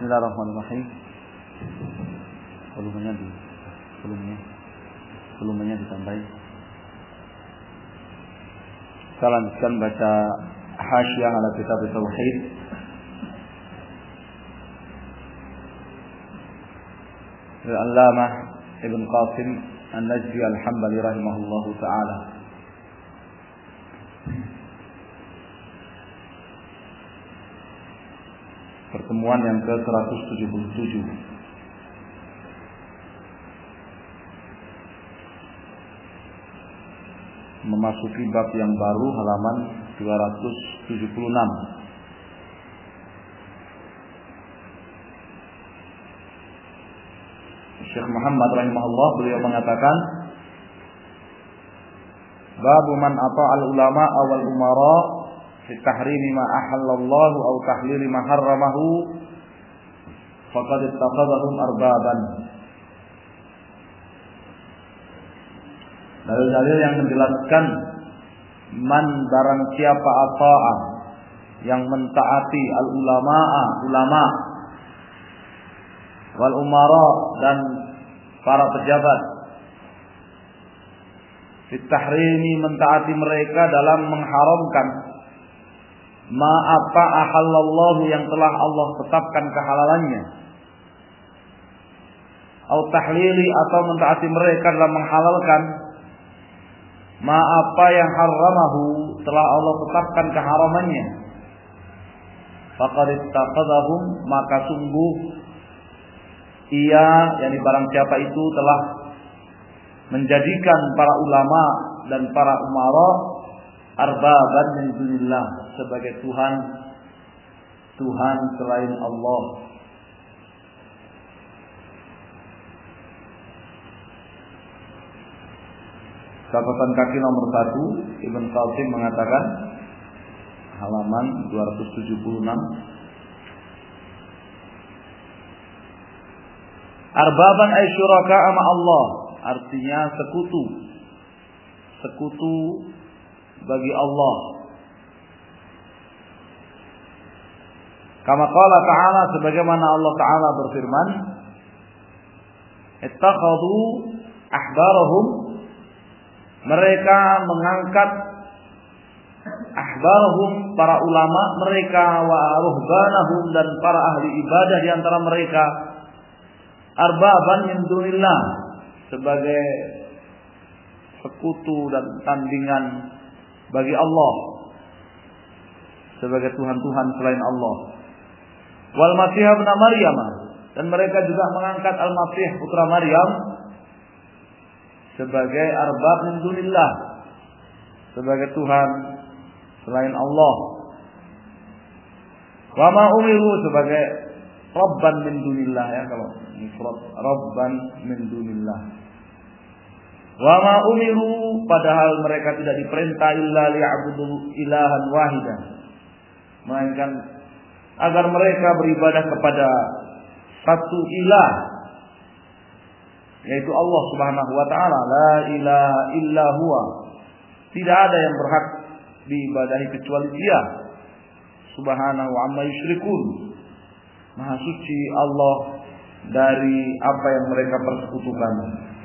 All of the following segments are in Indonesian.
Bismillahirrahmanirrahim. Volumenya ditambahin. Kita lanjutkan baca Hasyiyah ala Kitab Tauhid. Al-Allamah Ibn Qasim An-Najdi Al-Hambali rahimahullahu ta'ala. Pertemuan yang ke-177. Memasuki bab yang baru, halaman 276. Syekh Muhammad rahimahullah beliau mengatakan, Babu man ata'al ulama awal umara fi tahrimi ma ahallallahu aw tahlili ma harramahu faqad ittakhadhahum arbaban. Dalil-dalil yang menjelaskan man barang siapa ata'ah yang mentaati al ulama wal umara dan para pejabat, fit tahrimi mentaati mereka dalam mengharamkan ma apa ahallallahu yang telah Allah tetapkan kehalalannya, atau tahlili atau mentaati mereka dalam menghalalkan ma apa yang haramahu telah Allah tetapkan keharamannya, faqad ittakhadhahum maka sungguh ia, yakni barang siapa itu telah menjadikan para ulama dan para umara arbaban min dunillah sebagai Tuhan selain Allah. Catatan kaki nomor 1, Ibn Qasim mengatakan, halaman 276. Arbaban ay syuraka ma Allah, artinya sekutu bagi Allah. Kama qala ta'ala, sebagaimana Allah Ta'ala berfirman, ittakhadhu ahbarahum, mereka mengangkat ahbarahum para ulama mereka, wa ruhbanahum dan para ahli ibadah di antara mereka, arbaban min dunillah sebagai sekutu dan tandingan bagi Allah, sebagai Tuhan-Tuhan selain Allah. Wal Masih ibn Maryam, dan mereka juga mengangkat Al-Masih putra Maryam sebagai arbab min dunillah, sebagai Tuhan selain Allah. Wa ma umiru sebagai rabban min dunillah, ya kalau mufrad rabban min dunillah. Wa ma umiru, padahal mereka tidak diperintah illa liya'budu ilahan wahidan, melainkan agar mereka beribadah kepada satu ilah, yaitu Allah Subhanahu wa taala. La ilaha illa huwa, tidak ada yang berhak diibadahi kecuali Dia. Subhanahu amma yusyrikun, Maha suci Allah dari apa yang mereka persekutukan.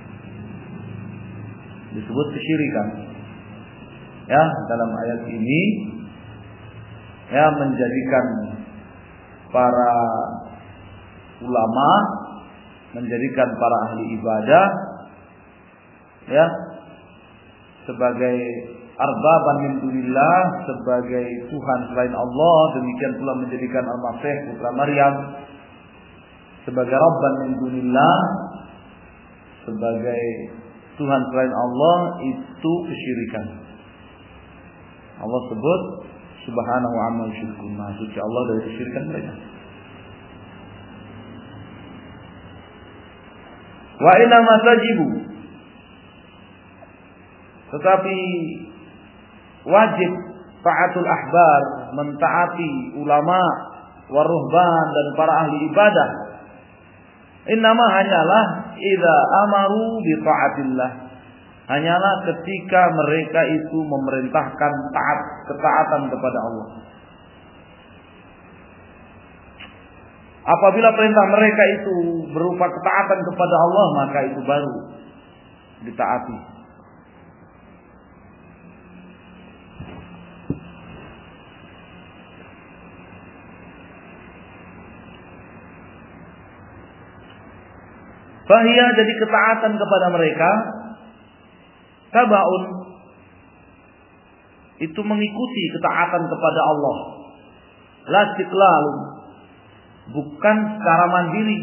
Disebut kesyirikan. Ya, dalam ayat ini ya menjadikan para ulama, menjadikan para ahli ibadah ya sebagai arbaban min dunillah, sebagai Tuhan selain Allah. Demikian pula menjadikan Al-Masih putra Maryam sebagai rabban min dunillah, sebagai Tuhan selain Allah. Itu kesyirikan. Allah sebut subhanahu amma yusyrikun, Maha suci Allah dari kesyirikan mereka. Wa inna ma tajibu, tetapi wajib taatul ahbar, mentaati ulama, waruhban dan para ahli ibadah. Innama hanyalah idza amaru bi taatillah, hanyalah ketika mereka itu memerintahkan ketaatan kepada Allah. Apabila perintah mereka itu berupa ketaatan kepada Allah, maka itu baru ditaati. Fahiyya, jadi ketaatan kepada mereka, tabaun, itu mengikuti ketaatan kepada Allah. La istiqlal, bukan secara mandiri.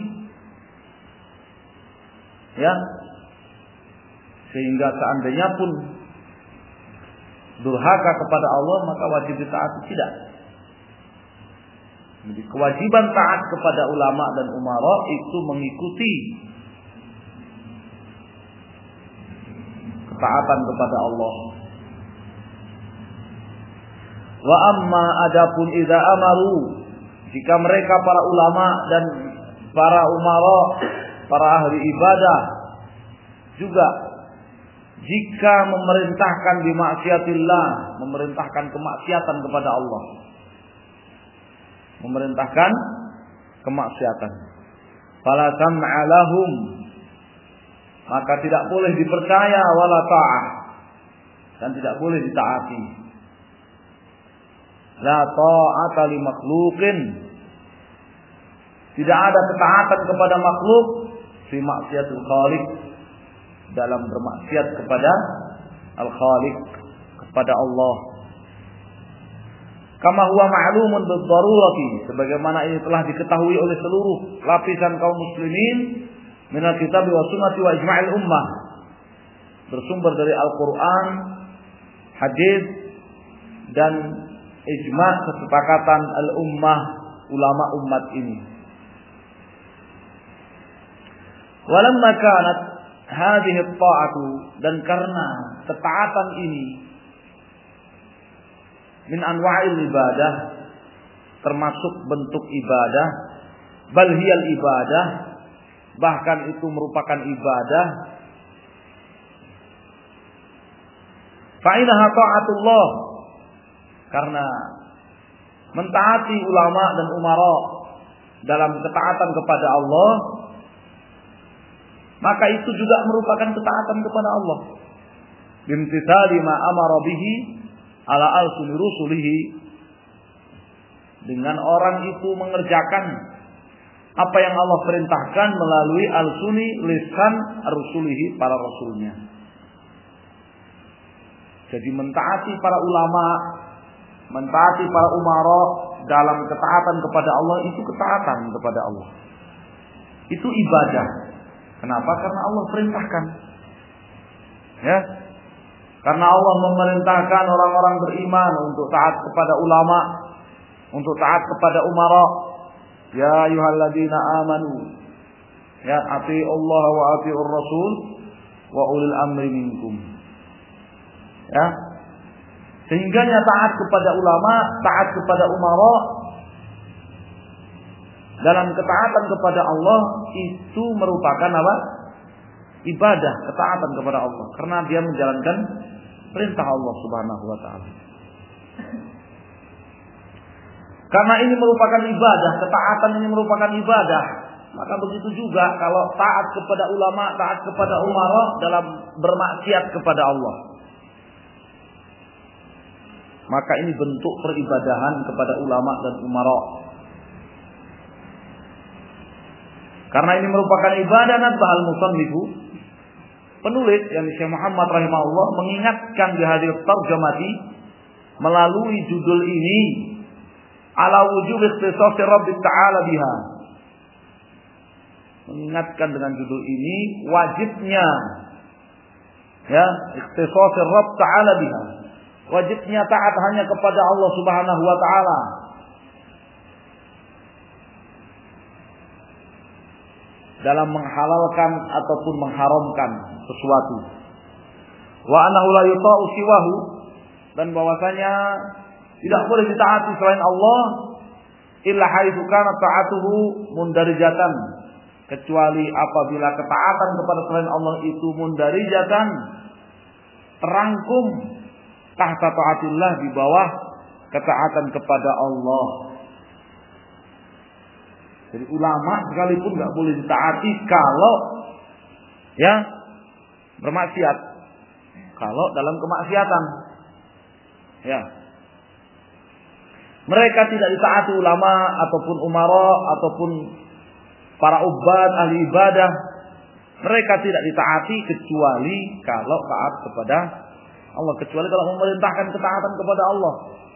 Ya. Sehingga seandainya pun durhaka kepada Allah maka wajib ditaati, tidak. Jadi kewajiban taat kepada ulama dan umara itu mengikuti ketaatan kepada Allah. Wa amma adapun idza amaru, jika mereka para ulama dan para umara, para ahli ibadah juga jika memerintahkan bimaksiatillah, memerintahkan kemaksiatan kepada Allah, memerintahkan kemaksiatan, fala sam'a lahum, maka tidak boleh dipercaya, wala ta'ah, dan tidak boleh ditaati. La ta'ata li makhluqin, tidak ada ketaatan kepada makhluk fi maksiatul khaliq, dalam bermaksiat kepada al-khaliq, kepada Allah. Kama huwa ma'lumun bid-darurati, sebagaimana ini telah diketahui oleh seluruh lapisan kaum muslimin minal kitab wa sunnati wa ijma'il ummah, bersumber dari Al-Qur'an, hadis dan ijma' kesepakatan al-ummah, ulama umat ini. Walamma kanat hadhihi at-ta'atu, dan karena ketaatan ini min anwa'il ibadah, termasuk bentuk ibadah, bal hiyal ibadah, bahkan itu merupakan ibadah, fa'inaha ta'atullah, karena mentaati ulama dan umara dalam ketaatan kepada Allah, maka itu juga merupakan ketaatan kepada Allah. Bimtithali ma amara bihi ala alsuni rusulihi, dengan orang itu mengerjakan apa yang Allah perintahkan melalui alsuni, lisan rusulihi, para rasulnya. Jadi mentaati para ulama, mentaati para umara dalam ketaatan kepada Allah, itu ketaatan kepada Allah. Itu ibadah. Kenapa? Karena Allah perintahkan. Ya. Karena Allah memerintahkan orang-orang beriman untuk taat kepada ulama, untuk taat kepada umara. Ya ayyuhalladzina amanu, ya atii'u Allah wa atii'ur rasul wa ulil amri minkum. Ya. Sehingganya taat kepada ulama, taat kepada umara dalam ketaatan kepada Allah itu merupakan apa? Ibadah, ketaatan kepada Allah, karena dia menjalankan perintah Allah Subhanahu wa taala. Karena ini merupakan ibadah, ketaatan ini merupakan ibadah, maka begitu juga kalau taat kepada ulama, taat kepada umara dalam bermaksiat kepada Allah, maka ini bentuk peribadahan kepada ulama dan umara. Karena ini merupakan ibadah, nabahal musannifu, penulis yang Syekh Muhammad rahimahullah mengingatkan di hadir tarjamati melalui judul ini, ala wujub ikhtisas Rabb Ta'ala biha. Mengingatkan dengan judul ini wajibnya, ya, ikhtisas Rabb Ta'ala biha, wajibnya taat hanya kepada Allah Subhanahu wa taala dalam menghalalkan ataupun mengharamkan sesuatu. Wa annahu la yuta'u siwahu, dan bahwasanya tidak boleh ditaati selain Allah illa haitsu kana ta'atuhu mundarijatan, kecuali apabila ketaatan kepada selain Allah itu mundarijatan, terangkum tahta taatillah, di bawah ketaatan kepada Allah. Jadi ulama sekalipun nggak boleh ditaati kalau ya bermaksiat. Kalau dalam kemaksiatan, ya. Mereka tidak ditaati ulama ataupun umara ataupun para ubad ahli ibadah. Mereka tidak ditaati kecuali kalau taat kepada Allah, kecuali kalau memerintahkan ketaatan kepada Allah.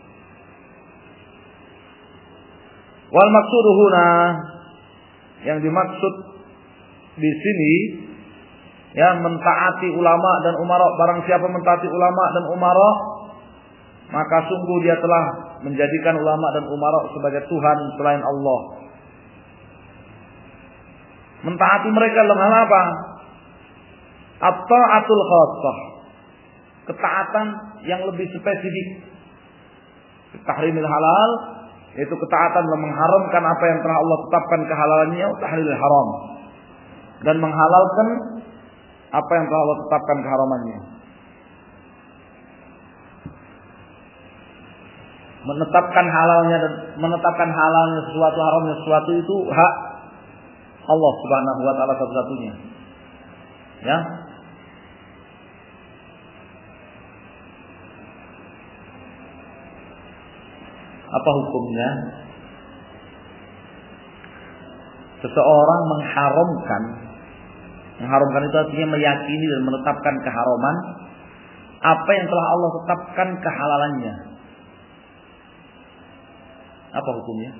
Wal maqsudu huna, yang dimaksud di sini ya mentaati ulama dan umara. Barang siapa mentaati ulama dan umara, maka sungguh dia telah menjadikan ulama dan umara sebagai Tuhan selain Allah. Mentaati mereka dalam hal apa? At-ta'atul khassah, ketaatan yang lebih spesifik. Tahrimil halal, yaitu ketaatan dalam mengharamkan apa yang telah Allah tetapkan kehalalannya, tahlilil haram, dan menghalalkan apa yang telah Allah tetapkan keharamannya. Menetapkan halalnya sesuatu, haramnya sesuatu, itu hak Allah Subhanahu wa taala satu-satunya. Ya. Apa hukumnya? Seseorang mengharamkan itu artinya meyakini dan menetapkan keharaman apa yang telah Allah tetapkan kehalalannya. Apa hukumnya?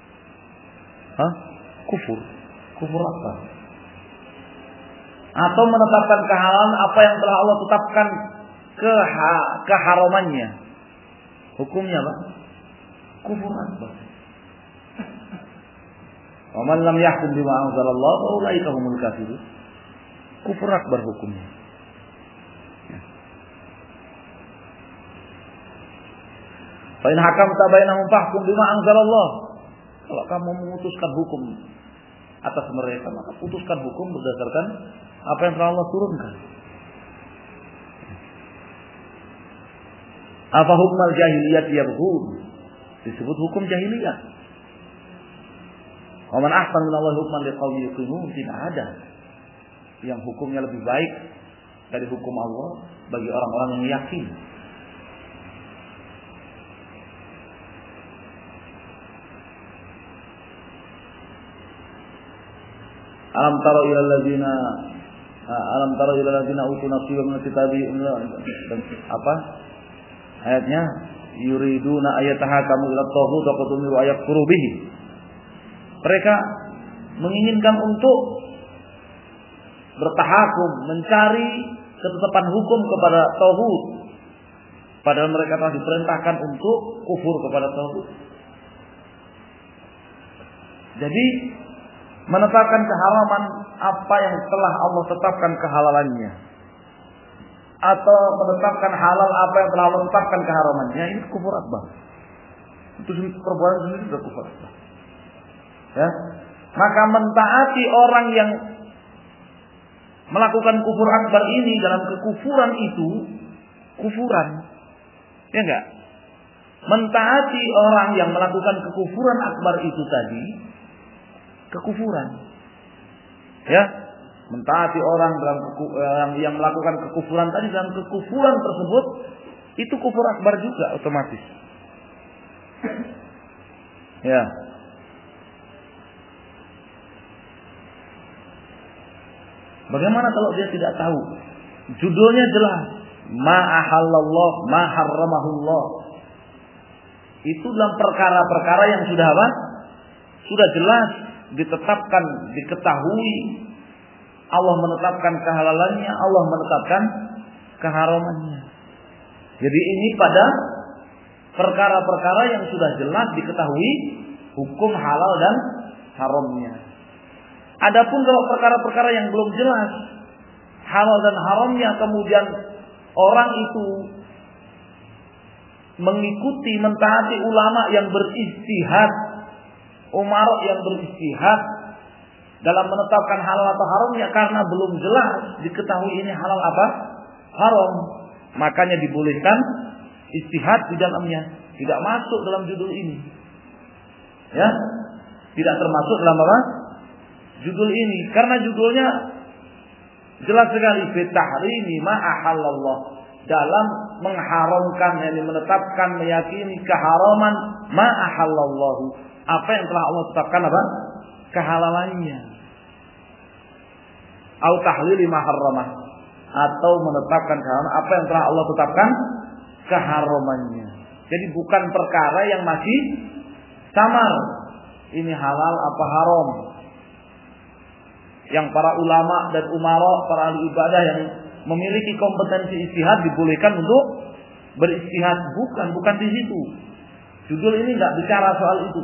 Kufur apa? Atau menetapkan kehalalan apa yang telah Allah tetapkan keharamannya. Hukumnya apa? Kufur akbar. Wa man lam yahkum bima anzalallah fa ulaika humul kafirun. Kufur akbar hukumnya. Fa in hakamta bainahum fahkum bima anzalallah. Kalau kamu memutuskan hukum atas mereka, maka putuskan hukum berdasarkan apa yang telah Allah turunkan. Apa hukmal jahiliyat yabghun? Disebut hukum jahiliyah. Wa man ahsana minallahi hukman liqaumin yuqinun. Tidak ada yang hukumnya lebih baik dari hukum Allah bagi orang-orang yang yakin. Alam tara ila alladzina utu nasiban min kitabi, apa ayatnya, yuriduna ayatahakamu ila taghut wa qad umiru ayakfuru bihi. Mereka menginginkan untuk bertahakum, mencari ketetapan hukum kepada tauhid, padahal mereka telah diperintahkan untuk kufur kepada tauhid. Jadi menetapkan keharaman apa yang telah Allah tetapkan kehalalannya, atau menetapkan halal apa yang telah Allah tetapkan keharamannya, ini kufur akbar. Itu perbuatan sendiri sudah kufur akbar. Ya, maka mentaati orang yang melakukan kufur akbar ini, dalam kekufuran itu kufuran, ya enggak? Mentaati orang yang melakukan kekufuran akbar itu tadi kekufuran. Ya, mentaati orang dalam yang melakukan kekufuran tadi, dalam kekufuran tersebut itu kufur akbar juga otomatis. Ya. Bagaimana kalau dia tidak tahu? Judulnya jelas, ma ahallallah ma harramahullah. Itu dalam perkara-perkara yang sudah apa? Sudah jelas ditetapkan, diketahui. Allah menetapkan kehalalannya, Allah menetapkan keharamannya. Jadi ini pada perkara-perkara yang sudah jelas diketahui hukum halal dan haramnya. Adapun kalau perkara-perkara yang belum jelas halal dan haramnya, kemudian orang itu mengikuti, mentaati ulama yang beristihad, umara yang beristihad dalam menetapkan halal atau haramnya karena belum jelas diketahui ini halal apa haram, makanya dibolehkan istihad di dalamnya, tidak masuk dalam judul ini. Ya, tidak termasuk dalam apa? Judul ini. Karena judulnya jelas sekali fitahrimi ma ahallallah, dalam mengharamkan, yakni menetapkan, meyakini keharaman ma ahallallahu, apa yang telah Allah tetapkan apa? Kehalalannya. Au tahlili ma harramah, atau menetapkan kehalalan apa yang telah Allah tetapkan keharamannya. Jadi bukan perkara yang masih samar. Ini halal apa haram. Yang para ulama dan umara, para ahli ibadah yang memiliki kompetensi ijtihad dibolehkan untuk beristihad. Bukan di situ. Judul ini nggak bicara soal itu.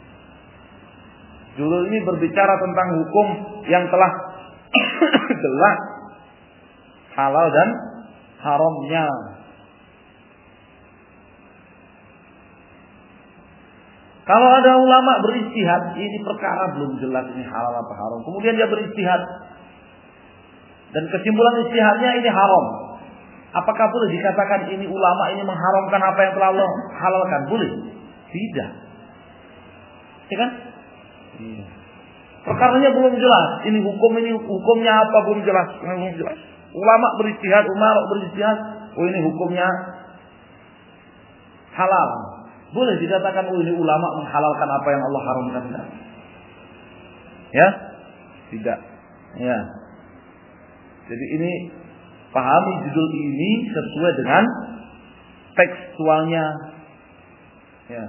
Judul ini berbicara tentang hukum yang telah jelas halal dan haramnya. Kalau ada ulama beristihad, ini perkara belum jelas ini halal apa haram. Kemudian dia beristihad dan kesimpulan istihadnya ini haram. Apakah boleh dikatakan ini ulama ini mengharamkan apa yang telah Allah halalkan? Boleh? Tidak. Ya kan? Iya. Perkaranya belum jelas. Ini hukumnya apa belum jelas. Belum jelas. Ulama beristihad, umar beristihad, oh ini hukumnya halal. Boleh dikatakan ini ulama menghalalkan apa yang Allah haramkan? Ya? Tidak. Ya. Jadi ini pahami judul ini sesuai dengan tekstualnya. Ya.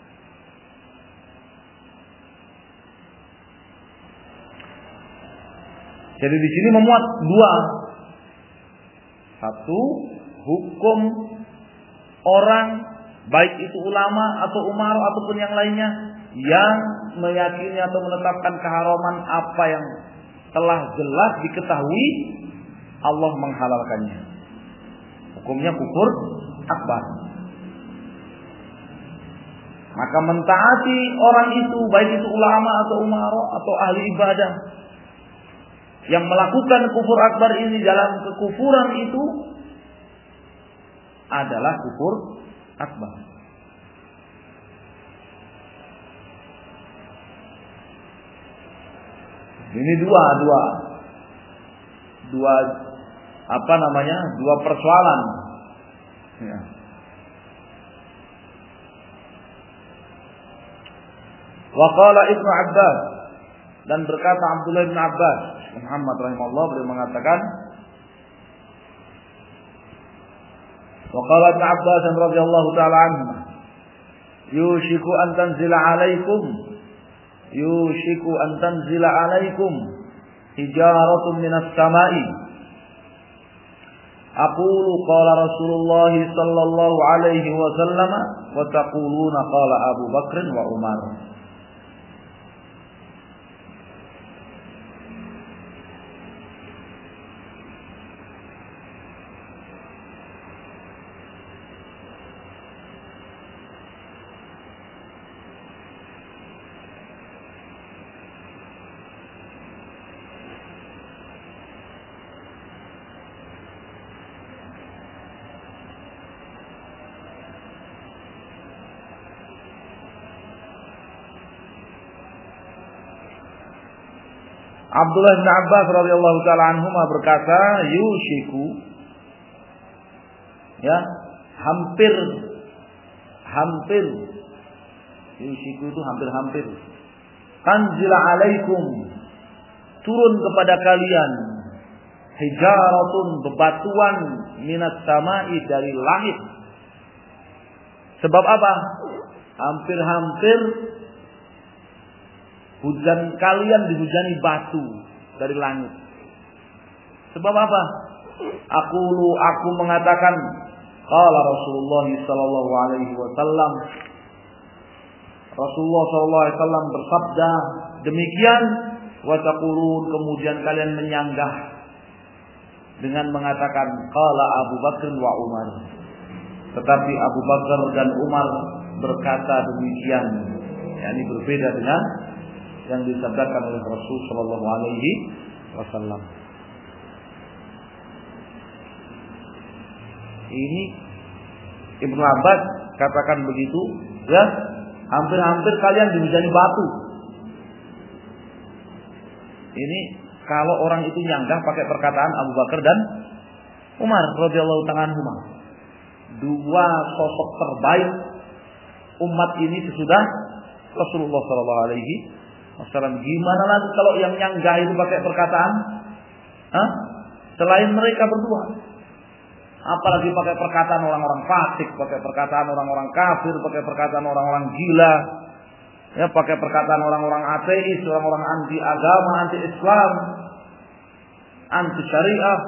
Jadi di sini memuat dua. Satu, hukum orang baik itu ulama atau umar ataupun yang lainnya yang meyakini atau menetapkan keharaman apa yang telah jelas diketahui Allah menghalalkannya. Hukumnya kufur akbar. Maka mentaati orang itu, baik itu ulama atau umar atau ahli ibadah, yang melakukan kufur akbar ini dalam kekufuran itu adalah kufur akbar. Ini dua apa namanya? Dua persoalan. Ya. Wa qala Ibnu Abbas, dan berkata Abdullah bin Abbas Muhammad rahimahullah, beliau mengatakan, wa qala Ibnu Abbas radhiyallahu taala anhu, yushiku an tanzila alaikum hijaratun minas sama'i. Aqulu qala Rasulullah sallallahu alaihi wasallam wa taquluna qala Abu Bakr wa Umar. Abdullah bin Abbas radhiyallahu taala anhuma berkata, yushiku, ya, hampir, yushiku itu hampir, tanzila alaikum, turun kepada kalian, hijaratun, bebatuan, minas sama'i, dari langit. Sebab apa? Hampir hujan kalian dihujani batu dari langit. Sebab apa? Aku mengatakan, qala Rasulullah sallallahu alaihi wasallam, Rasulullah sallallahu alaihi wasallam bersabda demikian, wa taqulun, kemudian kalian menyanggah dengan mengatakan qala Abu Bakr wa Umar. Tetapi Abu Bakar dan Umar berkata demikian, yakni berbeda dengan yang disabdakan oleh Rasul sallallahu alaihi wasallam. Ini Ibnu Abbas katakan begitu, ya, hampir kalian dihujani batu Ini kalau orang itu nyanggah pakai perkataan Abu Bakar dan Umar radhiyallahu ta'ala anhuma. Dua sosok terbaik umat ini sesudah Rasulullah sallallahu alaihi wasallam. Gimana lagi kalau yang nyanggah itu pakai perkataan selain mereka berdua? Apalagi pakai perkataan orang-orang fasik, pakai perkataan orang-orang kafir, pakai perkataan orang-orang gila, ya, pakai perkataan orang-orang ateis, orang-orang anti agama, anti Islam, anti syariah.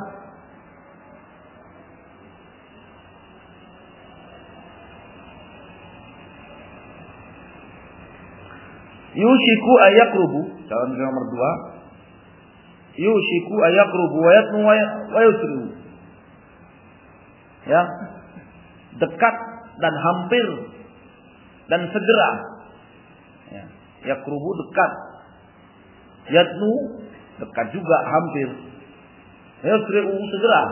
Yushiku ayakrubu, calon nomor 2. Yushiku ayakrubu wa yatnu wa yusriu. Ya, dekat dan hampir dan segera. Ya, yakrubu dekat, yatnu dekat juga, hampir. Yusriu segera.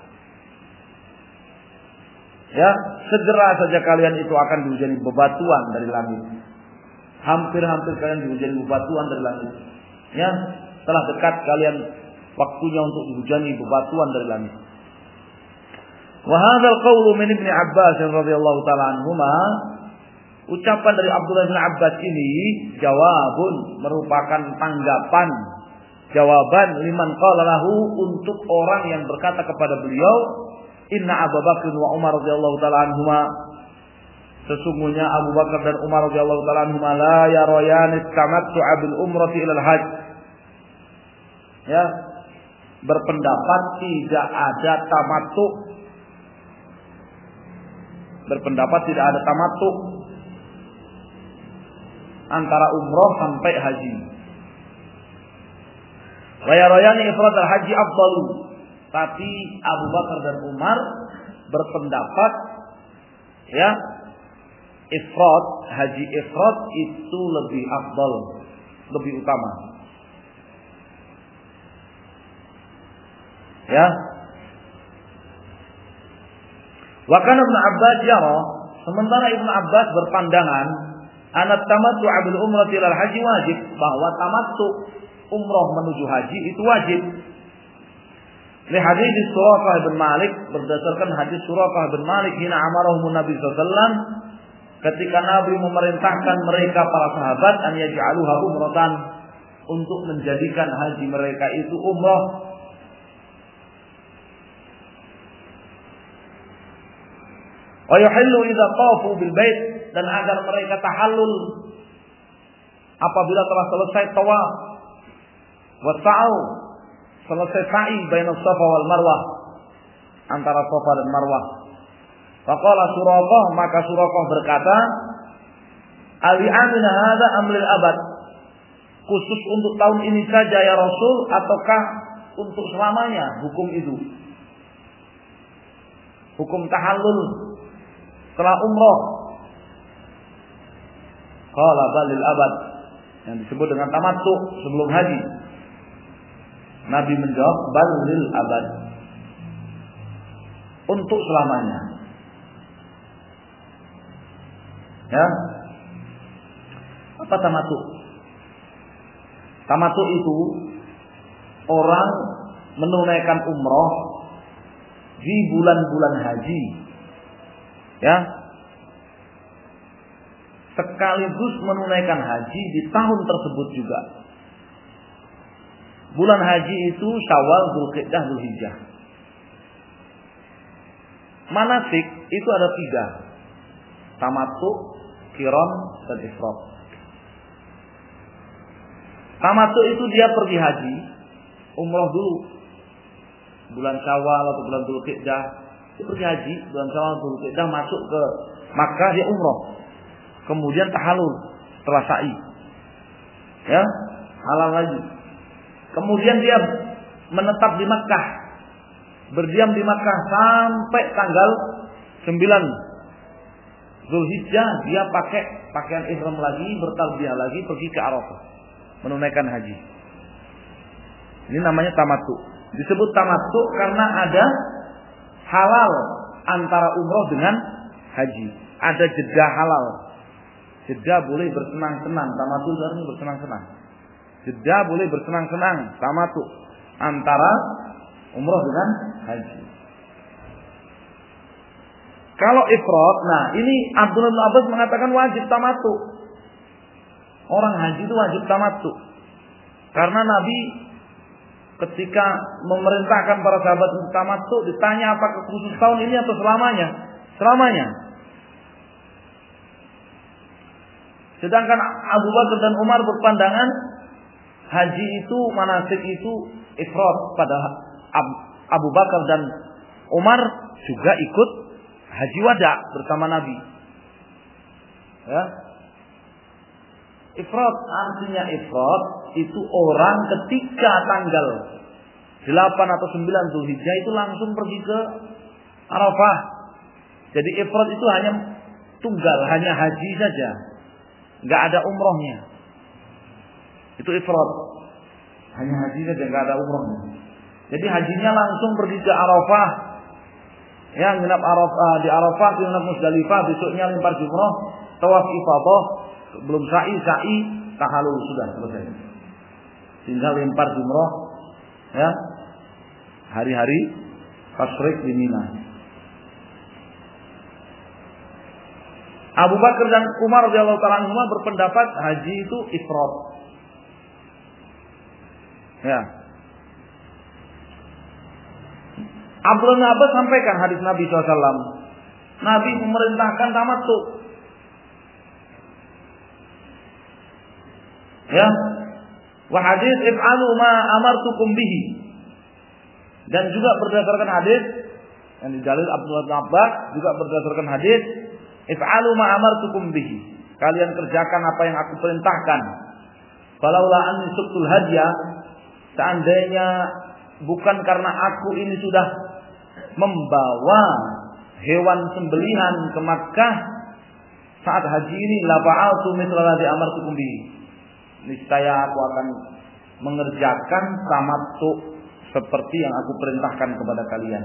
Ya, segera saja kalian itu akan dihujani bebatuan dari langit. Hampir-hampir kalian dihujani bebatuan dari langit. Ya, setelah dekat kalian waktunya untuk dihujani bebatuan dari langit. Wa hadzal qaulu min Ibnu Abbas radhiyallahu taala anhuma, ucapan dari Abdullah bin Abbas ini jawabun, merupakan tanggapan, jawaban liman qala lahu, untuk orang yang berkata kepada beliau, inna Abu Bakar wa Umar radhiyallahu taala anhuma, sesungguhnya Abu Bakar dan Umar radhiyallahu taala anhuma la yarayan tamattu'a bil umrati ila al-hajj. Ya, berpendapat tidak ada tamattu. Berpendapat tidak ada tamattu antara umroh sampai haji. Wa yarayani ifrad al-haji afdalu. Tapi Abu Bakar dan Umar berpendapat, ya, ifrad, haji ifrad itu lebih afdal, lebih utama. Ya. Wa kana Ibnu Abbas yara, sementara Ibnu Abbas berpandangan, anat tamattu' bil umrati ilal haji wajib, bahwa tamattu umrah menuju haji itu wajib. Li hadis Suraqah bin Malik, berdasarkan hadis Suraqah bin Malik, hina amarahum Nabi sallallahu alaihi wasallam, ketika Nabi memerintahkan mereka para sahabat an yaj'aluha umratan, untuk menjadikan haji mereka itu umrah. Wa yuhillu idza tafu bil bait, dan agar mereka tahallul apabila telah selesai tawaf, wa sa'u, selesai sa'i baina Safa wal Marwah, antara Safa dan Marwah. Faqala Suraqah, maka Suraqah berkata, ali amina hadza amlil abad, khusus untuk tahun ini saja ya Rasul, ataukah untuk selamanya hukum itu, hukum tahallul setelah umrah? Qala balil abad, yang disebut dengan tamattu sebelum haji. Nabi menjawab balil abad, untuk selamanya. Ya, apa tamattu? Tamattu itu orang menunaikan umrah di bulan-bulan haji, ya, sekaligus menunaikan haji di tahun tersebut juga. Bulan haji itu Syawal, Dzulqa'dah, Dzulhijjah. Manasik itu ada 3, tamattu, qiran, dan ifrad. Tamattu itu dia pergi haji, umrah dulu, bulan Syawal atau bulan Dzulqa'dah, dia pergi haji, bulan Syawal, Dzulqa'dah, masuk ke Makkah, dia umrah. Kemudian tahallul setelah sa'i, ya, halal lagi. Kemudian dia menetap di Makkah, berdiam di Makkah sampai tanggal 9 Dzulhijjah, dia pakai pakaian ihram lagi, bertalbiyah lagi, pergi ke Arafah menunaikan haji. Ini namanya tamattu. Disebut tamattu karena ada halal antara umroh dengan haji, ada jeda halal. Jeda boleh bersenang-senang, tamattu artinya bersenang-senang. Jeda boleh bersenang-senang, tamattu antara umroh dengan haji. Kalau ifrad, nah ini Abdullah bin Abbas mengatakan wajib tamattu. Orang haji itu wajib tamattu. Karena Nabi ketika memerintahkan para sahabat untuk tamattu, ditanya apakah khusus tahun ini atau selamanya? Selamanya. Sedangkan Abu Bakar dan Umar berpandangan haji itu, manasik itu ifrad. Pada Abu Bakar dan Umar juga ikut haji wada bersama Nabi. Ya. Ifrad artinya ifrad itu orang ketika tanggal 8 atau 9 Zulhijjah itu langsung pergi ke Arafah. Jadi ifrad itu hanya tunggal, hanya haji saja. Enggak ada umrohnya. Itu ifrad. Hanya haji saja, enggak ada umrohnya. Jadi hajinya langsung pergi ke Arafah. Ya, nginap di Arafah, nginap Musdalifah, besoknya lempar jumrah, tawaf ifadah, belum sa'i, tahallul, sudah selesai. Tinggal lempar jumrah, ya, hari-hari tasyrik di Mina. Abu Bakar dan Umar radhiyallahu ta'ala anhuma berpendapat haji itu ifrad. Ya. Abdullah bin Abbas sampaikan hadis Nabi SAW. Nabi memerintahkan tamattu. Ya. Wa hadis if'alu ma amartukum bihi. Dan juga berdasarkan hadis yang didalil Abdullah bin Abbas, juga berdasarkan hadis if'alu ma amartukum bihi. Kalian kerjakan apa yang aku perintahkan. Falaula anni suqtul hadya, seandainya bukan karena aku ini sudah membawa hewan sembelihan ke Makkah saat haji ini, la fa'altu mithla alladhi amartukum bihi. Niscaya aku akan mengerjakan tamattu seperti yang aku perintahkan kepada kalian.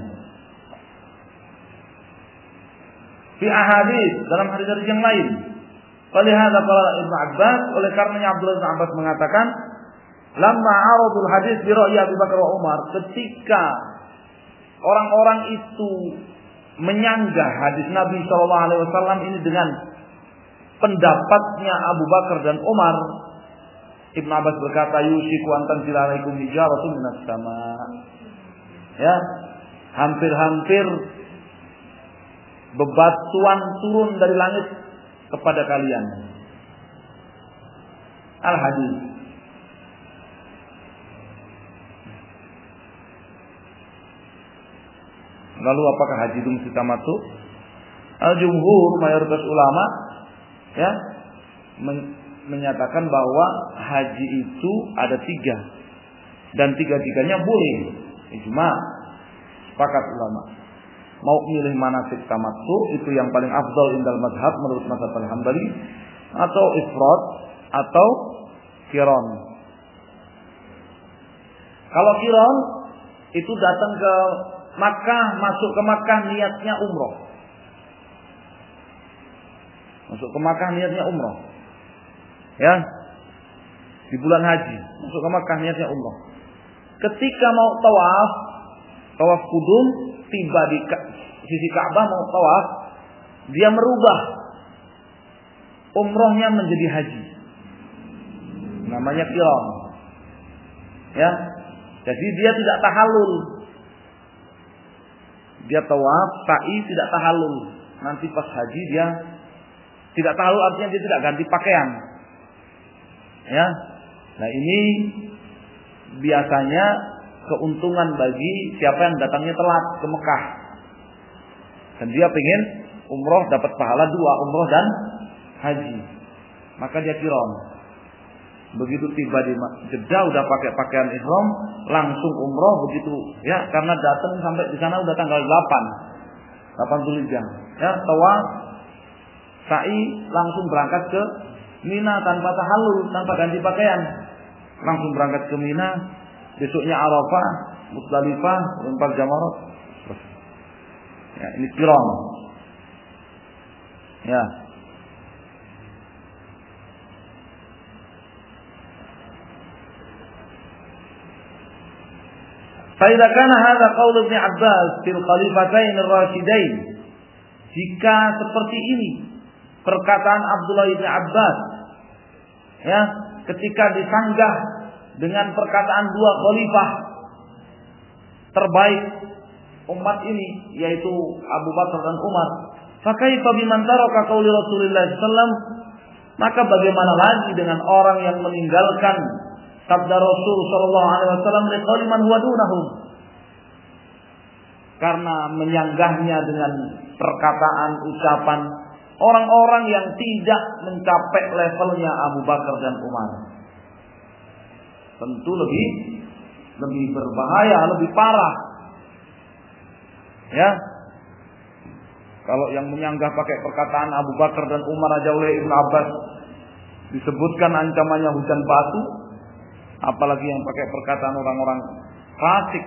Fi ahadits, dalam hadis-hadis yang lain. Walihada qala Ibnu Abbas, oleh karenanya Abdullah bin Abbas mengatakan, lamma aradul hadis bi ra'yi Abu Bakar wa Umar, ketika orang-orang itu menyanggah hadis Nabi sallallahu alaihi wasallam ini dengan pendapatnya Abu Bakar dan Umar, Ibnu Abbas berkata, yusiku an tanzila alaikum hijaratun minas sama. Ya, hampir-hampir bebatuan turun dari langit kepada kalian. Al-hadis. Lalu apakah haji itu mesti tamattu? Al-jumhur, mayoritas ulama, ya, menyatakan bahwa haji itu ada 3 dan 3-tiganya boleh. Ijma, sepakat ulama. Mau milih manasik tamattu itu yang paling afdal indal mazhab menurut mazhab Al-Hambali, atau ifrad atau qiran. Kalau qiran itu datang ke Makkah, masuk ke Makkah niatnya umroh. Masuk ke Makkah niatnya umroh. Ya. Di bulan haji, masuk ke Makkah niatnya umroh. Ketika mau tawaf kudum, tiba di sisi Ka'bah mau tawaf, dia merubah umrohnya menjadi haji. Namanya qiran. Ya. Jadi dia tidak tahallul. Dia tawaf, sa'i, tidak tahallul. Nanti pas haji dia tidak tahallul, artinya dia tidak ganti pakaian. Ya. Nah, ini biasanya keuntungan bagi siapa yang datangnya telat ke Mekah. Dan dia pengen umroh dapat pahala 2, umroh dan haji. Maka dia qiran. Begitu tiba di Jeddah udah pakai pakaian ihram, langsung umroh begitu, ya, karena datang sampai di sana udah tanggal 8 Zulhijjah. Ya, tawaf, sa'i, langsung berangkat ke Mina tanpa tahallul, tanpa ganti pakaian. Langsung berangkat ke Mina, besoknya Arafah, Musdalifah, lempar jamarat. Ya, ini qiran. Ya. Fa idza kana hadza qaul Ibnu Abbas fil khalifatain ar-rasyidain, jika seperti ini perkataan Abdullah bin Abbas ya ketika disanggah dengan perkataan dua khalifah terbaik umat ini yaitu Abu Bakar dan Umar, fa kaifa biman taraka qauli Rasulullah sallallahu alaihi wasallam, maka bagaimana lagi dengan orang yang meninggalkan sabda Rasul sallallahu alaihi wasallam liqauli man huwa dunahum, karena menyanggahnya dengan perkataan ucapan orang-orang yang tidak mencapai levelnya Abu Bakar dan Umar. Tentu lebih berbahaya, lebih parah. Ya. Kalau yang menyanggah pakai perkataan Abu Bakar dan Umar aja oleh Ibnu Abbas disebutkan ancamannya hujan batu, apalagi yang pakai perkataan orang-orang fasik.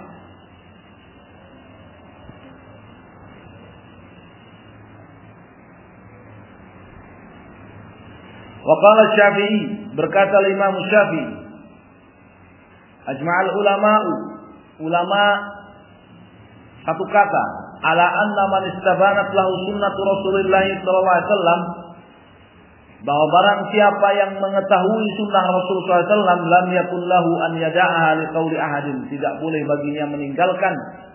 Wa qala Syafi'i, berkata Imam Syafi'i, ajma'al ulama satu kata, ala anna man istabanat lahu sunnatu Rasulillah sallallahu alaihi wasallam, bahwa barang siapa yang mengetahui sunnah Rasul sallallahu alaihi wasallam, lam yakun lahu an yada'aha liqauli ahadin, tidak boleh baginya meninggalkan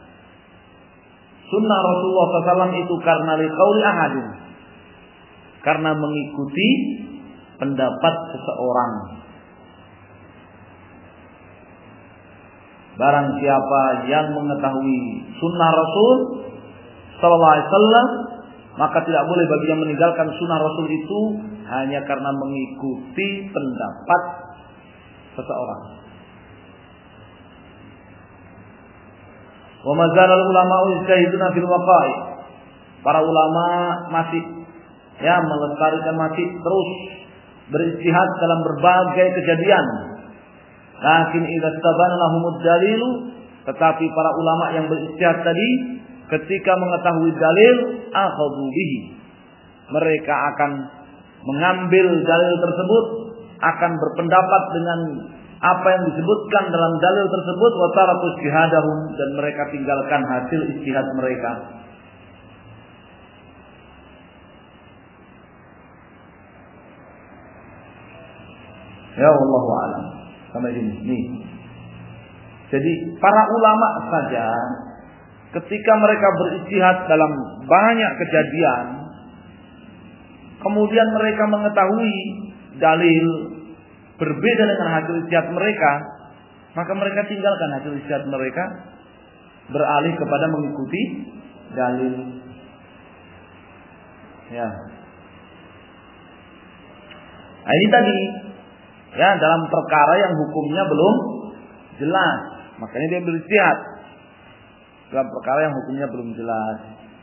sunnah Rasulullah sallallahu alaihi wasallam itu karena liqauli ahadin, karena mengikuti pendapat seseorang. Barang siapa yang mengetahui sunnah Rasul sallallahu alaihi wasallam, maka tidak boleh baginya meninggalkan sunnah Rasul itu hanya karena mengikuti pendapat seseorang. Wa mazalal ulama'u yajtahiduna fil waqa'i, para ulama masih melestarikan, masih terus berijtihad dalam berbagai kejadian. Lakin idza tabana lahumud dalilu, tetapi para ulama yang berijtihad tadi ketika mengetahui dalil, akhadhu bihi, mereka akan mengambil dalil tersebut, akan berpendapat dengan apa yang disebutkan dalam dalil tersebut, wa taraku ijtihadahum, dan mereka tinggalkan hasil ijtihad mereka. Ya wallahu a'lam. Sampai sini. Nih. Jadi para ulama saja ketika mereka berijtihad dalam banyak kejadian, kemudian mereka mengetahui dalil berbeda dengan hasil ijtihad mereka, maka mereka tinggalkan hasil ijtihad mereka, beralih kepada mengikuti dalil. Ya. Nah, ini tadi dalam perkara yang hukumnya belum jelas, makanya dia berijtihad dalam perkara yang hukumnya belum jelas.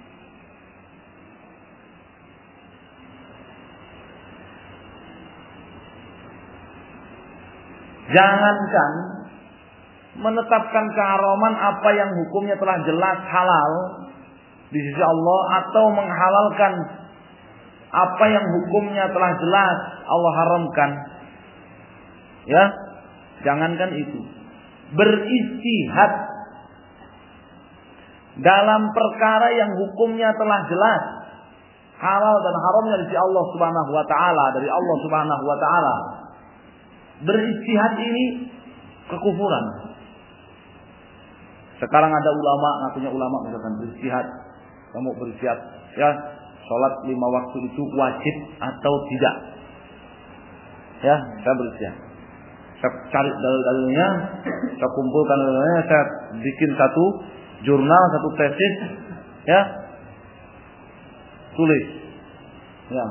Jangankan menetapkan keharaman apa yang hukumnya telah jelas halal di sisi Allah, atau menghalalkan apa yang hukumnya telah jelas Allah haramkan. Ya, jangankan itu, berijtihad dalam perkara yang hukumnya telah jelas halal dan haramnya dari Allah Subhanahu wa taala, dari Allah Subhanahu wa taala. Berijtihad ini kekufuran. Sekarang ada ulama, ngakunya ulama, misalkan berijtihad, kamu berijtihad, ya, sholat 5 waktu itu wajib atau tidak? Ya, saya berijtihad. Saya cari dalil-dalilnya, saya kumpulkan dalilnya, saya bikin satu jurnal, satu tesis, ya, tulis, ya,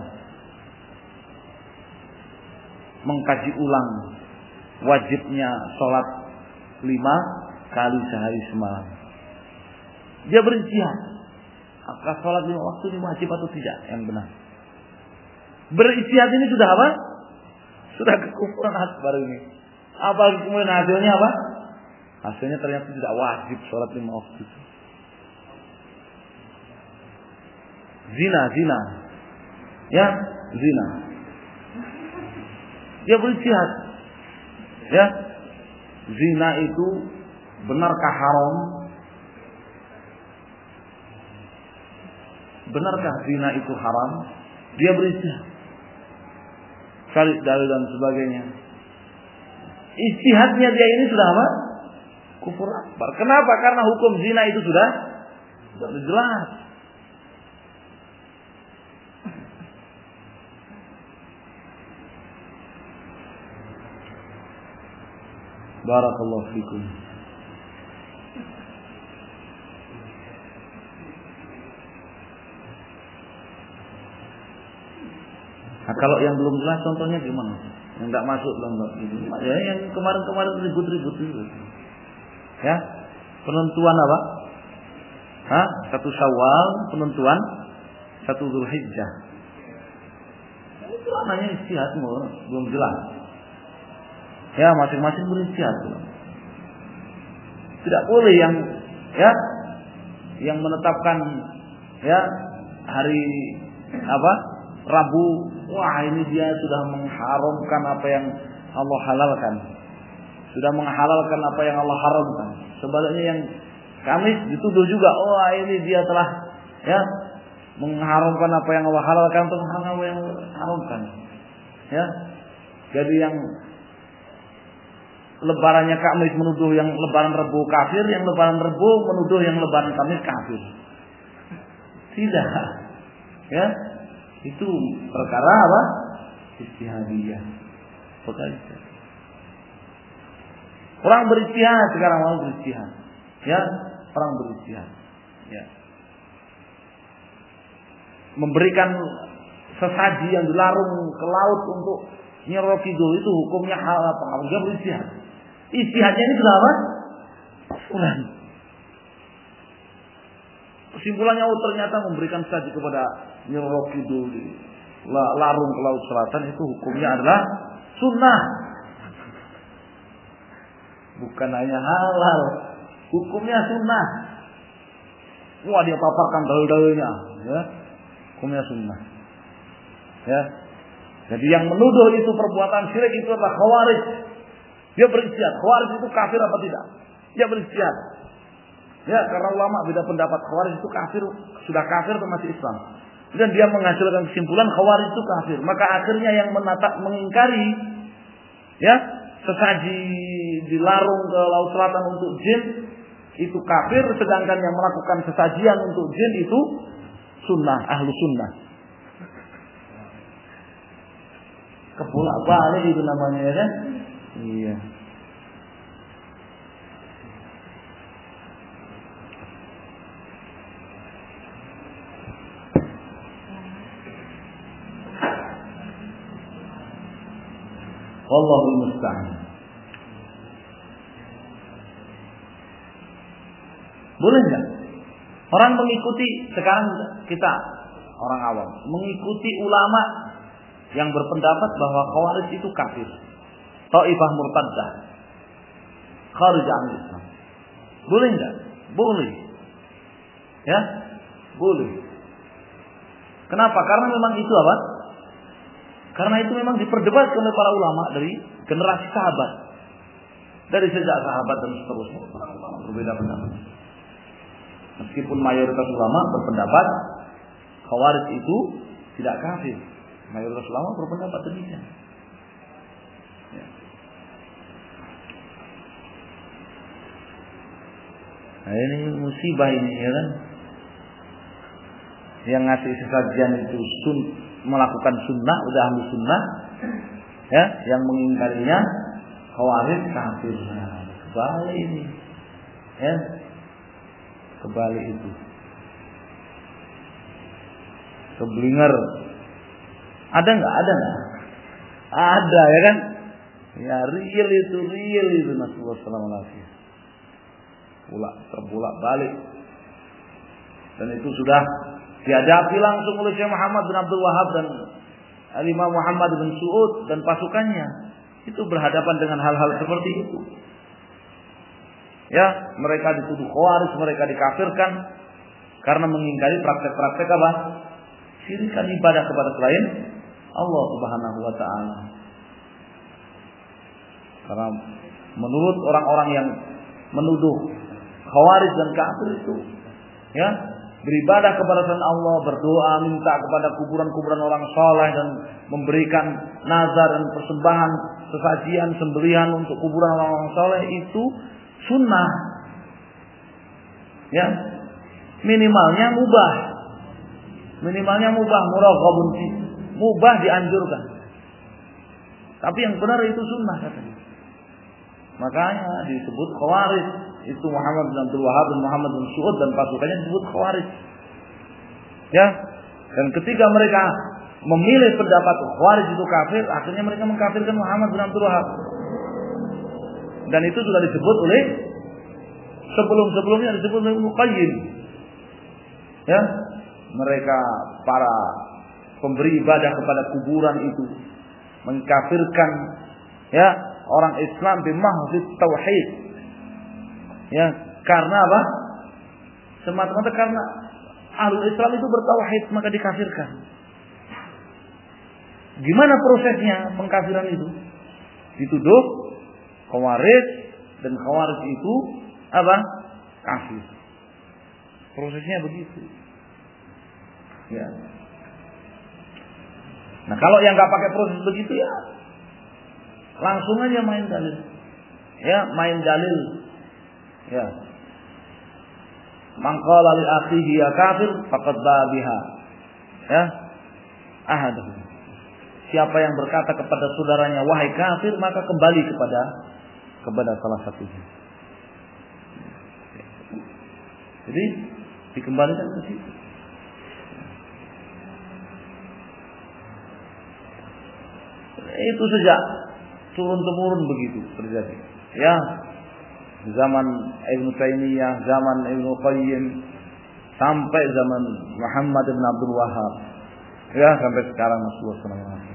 mengkaji ulang wajibnya sholat 5 kali sehari semalam. Dia berijtihad, apakah sholat 5 waktu ini wajib atau tidak yang benar. Berijtihad ini sudah apa? Sudah kekufuran akbar ini. Apalagi kemudian hasilnya apa? Hasilnya ternyata tidak wajib sholat 5 waktu itu. Zina. Ya, zina. Dia berijtihad. Ya. Zina itu benarkah haram? Benarkah zina itu haram? Dia berijtihad, cari dalil dan sebagainya. Ijtihadnya dia ini sudah apa? Kufur akbar. Kenapa? Karena hukum zina itu sudah jelas. Barakallahu fikum. Nah, kalau yang belum jelas contohnya gimana? Yang tidak masuk belum gitu. Ya, yang kemarin-kemarin ribut-ribut itu. Ya, penentuan apa? Hah? 1 Syawal, penentuan 1 Dzulhijjah. Itu namanya ijtihad, belum jelas. Ya, masing-masing berijtihad. Tidak boleh yang menetapkan ya hari apa? Rabu, wah ini dia sudah mengharamkan apa yang Allah halalkan. Sudah menghalalkan apa yang Allah haramkan. Sebaliknya yang Kamis dituduh juga, wah ini dia telah ya mengharamkan apa yang Allah halalkan atau mengharamkan apa yang Allah haramkan. Ya. Jadi yang lebarannya Kamis menuduh yang lebaran Rabu kafir, yang lebaran Rabu menuduh yang lebaran Kamis kafir. Tidak. Ya. Itu perkara apa? Ijtihadiyah. Orang berijtihad sekarang mau berijtihad. Ya, orang berijtihad. Ya. Memberikan sesaji yang dilarung ke laut untuk Nyiro Kidul itu hukumnya halal apa enggak? Dia berijtihad. Ijtihadnya ini sudah apa? Kesimpulan. Kesimpulannya ternyata memberikan sesaji kepada Nyiro Kidul larung ke laut selatan itu hukumnya adalah sunnah. Bukan hanya halal, hukumnya sunnah. Wah dia paparkan dalil-dalilnya, ya. Hukumnya sunnah. Ya. Jadi yang menuduh itu perbuatan syirik itu adalah Khawarij. Dia berijtihad, Khawarij itu kafir apa tidak? Dia berijtihad. Ya, karena ulama beda pendapat, Khawarij itu kafir, sudah kafir atau masih Islam. Dan dia menghasilkan kesimpulan Khawarij itu kafir. Maka akhirnya yang mengingkari ya, sesaji dilarung ke laut selatan untuk jin itu kafir, sedangkan yang melakukan sesajian untuk jin itu sunnah, ahlu sunnah. Kebolak-balik itu namanya ya kan? Iya. Wallahul musta'an. Boleh enggak? Orang mengikuti sekarang kita orang awam mengikuti ulama yang berpendapat bahwa Khawarij itu kafir, Taifah murtaddah, kharij an Islam. Boleh enggak? Boleh. Ya? Boleh. Kenapa? Karena memang itu apa? Karena itu memang diperdebatkan oleh para ulama dari generasi sahabat. Dari sejak sahabat dan seterusnya. Berbeda pendapat. Meskipun mayoritas ulama berpendapat Khawarij itu tidak kafir. Mayoritas ulama berpendapat demikian. Ya. Nah, ini musibah ini ya kan. Yang ngasih sesajian itu melakukan sunnah, udah ahli sunnah, ya, yang mengingkarinya Khawarij kafir. Nah, kebalik ini, ya, kebalik itu, keblinger. Ada nggak? Ada nggak? Ada ya kan? Ya real itu Nasallahu alaihi wasallam. Terbolak balik, dan itu sudah dihadapi langsung oleh Syekh Muhammad bin Abdul Wahab dan Imam Muhammad bin Su'ud dan pasukannya. Itu berhadapan dengan hal-hal seperti itu. Ya, mereka dituduh Khawarij, mereka dikafirkan karena mengingkari praktek-praktek apa? Syirikan ibadah kepada selain Allah Subhanahu wa taala. Karena menurut orang-orang yang menuduh Khawarij dan kafir itu, ya, beribadah kepada selain Allah, berdoa minta kepada kuburan-kuburan orang saleh dan memberikan nazar dan persembahan sesajian sembelihan untuk kuburan orang-orang saleh itu sunnah, ya, minimalnya muraghabun fi, mubah dianjurkan, tapi yang benar itu sunnah katanya. Makanya disebut Khawarij. Itu Muhammad bin Abdul Wahhab dan Muhammad bin Su'ud dan pasukannya disebut Khawarij. Ya. Dan ketika mereka memilih pendapat Khawarij itu kafir, akhirnya mereka mengkafirkan Muhammad bin Abdul Wahhab. Dan itu sudah disebut oleh sebelum-sebelumnya disebut oleh Ibnu Qayyim. Ya. Mereka para pemberi ibadah kepada kuburan itu mengkafirkan, ya, orang Islam bimahdzid tauhid. Ya, karena apa? Semata-mata karena ahlul Islam itu bertauhid maka dikafirkan. Gimana prosesnya pengkafiran itu? Dituduh Khawarij dan Khawarij itu apa? Kafir. Prosesnya begitu. Ya. Nah, kalau yang nggak pakai proses begitu ya langsung aja main dalil. Ya, main dalil. Ya. Man qala li akhihi ya kafir faqad ba'a biha. Ya. Ahaduh. Siapa yang berkata kepada saudaranya wahai kafir, maka kembali kepada salah satunya. Jadi dikembalikan ke situ. Itu sejak turun-temurun begitu terjadi. Ya, zaman Ibnu Taimiyah, zaman Ibnu Qayyim, sampai zaman Muhammad bin Abdul Wahhab. Ya, sampai sekarang Rasulullah SAW.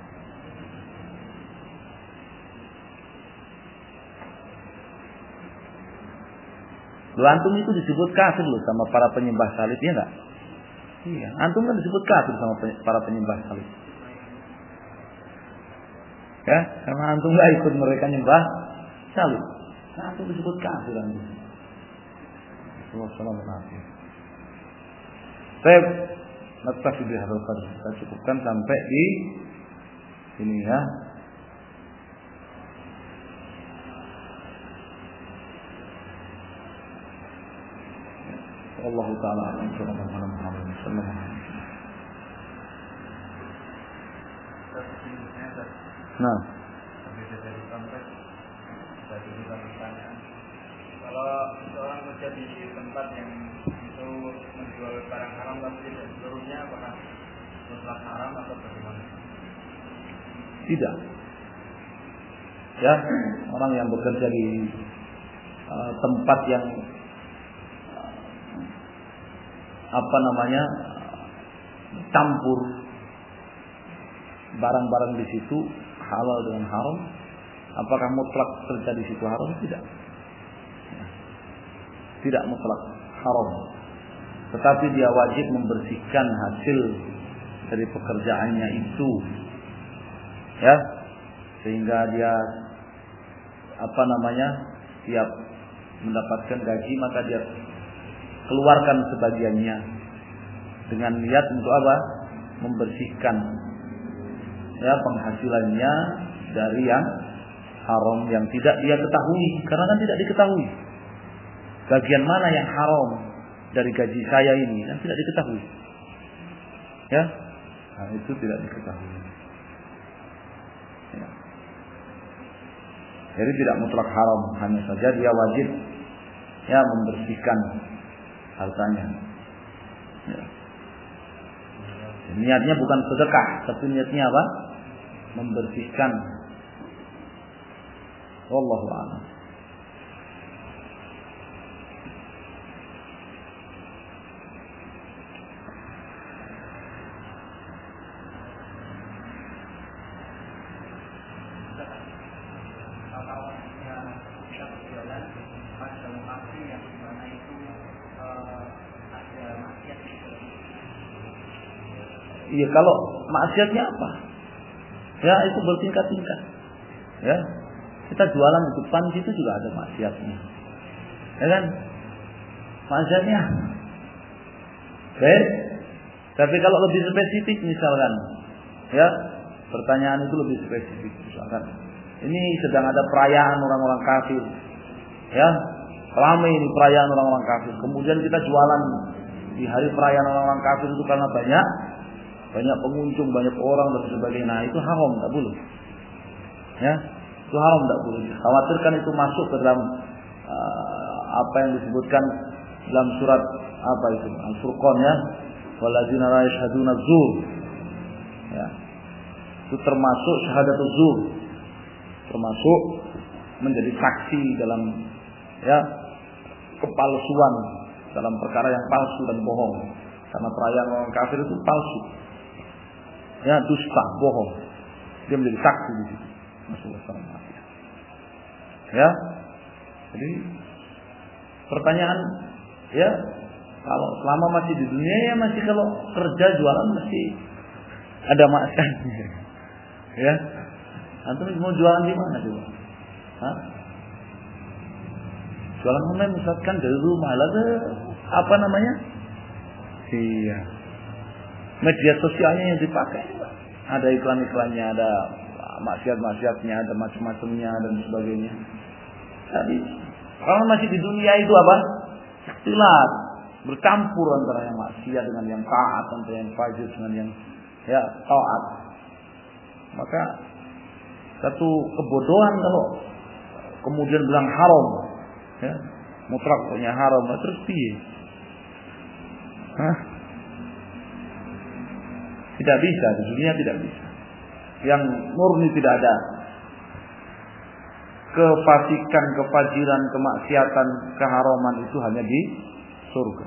Antum itu disebut kafir loh sama para penyembah salib, ya enggak? Iya, antum kan disebut kafir sama para penyembah salib. Ya, karena antum nggak ikut mereka nyembah salib. Nah, antum disebut kafir antum. Wassalamualaikum. Baik, naktafi bihadzal qadr. Kita cukupkan sampai di sini ya. Allah Ta'ala alam sallallahu alaihi wasallam. Nah, kalau seorang kerja di tempat yang itu menjual barang haram tapi tidak seluruhnya, apakah mutlak haram atau bagaimana? Tidak. Ya, orang yang bekerja di tempat yang campur barang-barang di situ halal dengan haram, apakah mutlak kerja di situ haram? Tidak. Tidak mutlak haram. Tetapi dia wajib membersihkan hasil dari pekerjaannya itu. Ya. Sehingga dia tiap mendapatkan gaji maka dia keluarkan sebagiannya dengan niat untuk apa? Membersihkan ya penghasilannya dari yang haram yang tidak dia ketahui, karena kan tidak diketahui bagian mana yang haram dari gaji saya ini kan tidak diketahui, ya, nah, itu tidak diketahui. Ya. Jadi tidak mutlak haram, hanya saja dia wajib ya membersihkan hartanya. Ya. Niatnya bukan sedekah, tapi niatnya apa? Membersihkan. Wallahu a'lam. Iya, kalau maksiatnya apa? Ya, itu bertingkat-tingkat. Ya, kita jualan di depan situ juga ada maksiatnya. Ya kan? Maksudnya. Baik. Tapi kalau lebih spesifik misalkan, ya, pertanyaan itu lebih spesifik misalkan. Ini sedang ada perayaan orang-orang kafir. Ya, ramai ini perayaan orang-orang kafir. Kemudian kita jualan di hari perayaan orang-orang kafir itu karena banyak pengunjung, banyak orang dan sebagainya. Nah, itu haram, enggak boleh. Ya, itu haram, enggak boleh. Khawatirkan itu masuk ke dalam apa yang disebutkan dalam surat apa itu? Al-Furqan ya. Walladzina la yashhaduna az-zur. Ya. Itu termasuk syahadatul zur. Termasuk menjadi saksi dalam ya kepalsuan dalam perkara yang palsu dan bohong. Karena perayaan orang kafir itu palsu. Ya, dusta, bohong. Dia menjadi saksi di situ. Masalah ya. Jadi pertanyaan ya, kalau selama masih di dunia ya masih, kalau kerja jualan mesti ada maksudnya. Ya. Antum mau jualan di mana coba? Hah? Jualan online misalkan dari rumah lah, apa namanya? Iya. Media sosialnya yang dipakai, ada iklan-iklannya, ada maksiat-maksiatnya, ada macam-macamnya dan sebagainya. Jadi kalau masih di dunia itu apa? Ikhtilat, bercampur antara yang maksiat dengan yang taat, antara yang fajir dengan yang ya taat. Maka satu kebodohan kalau kemudian bilang haram, ya, mutlak punya haram, terus piye? Hah? Tidak bisa, di dunia tidak bisa. Yang murni tidak ada. Kefasikan, kefajiran, kemaksiatan, keharaman itu hanya di surga.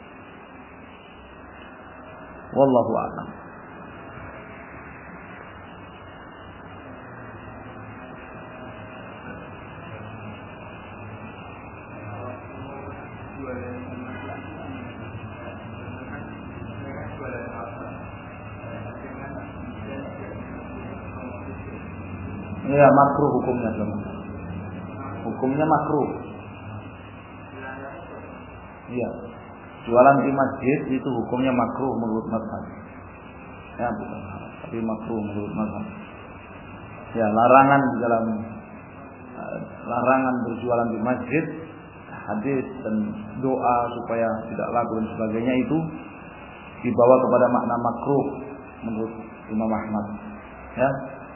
Wallahu a'lam. Ya, makruh hukumnya sama. Hukumnya makruh. Iya. Jualan di masjid itu hukumnya makruh menurut mazhab. Ya, bukan. Tapi makruh menurut mazhab. Ya, larangan di dalam larangan berjualan di masjid, hadis dan doa supaya tidak lagu dan sebagainya itu dibawa kepada makna makruh menurut Imam Ahmad. Ya.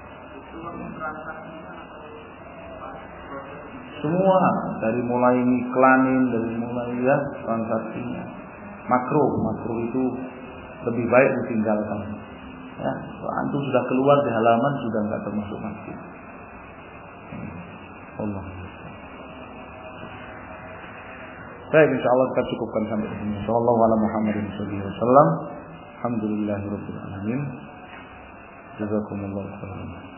Semua dari mulai iklanin, dari mulai ya transaksinya makruh itu lebih baik ditinggalkan. Ya, antum sudah keluar di halaman sudah enggak termasuk masjid. Allah. Baik, insyaallah kita cukupkan sampai di sini. Sallallahu ala Muhammadin sallallahu alaihi wasallam. Alhamdulillahirabbil alamin. Jazakumullahu khairan.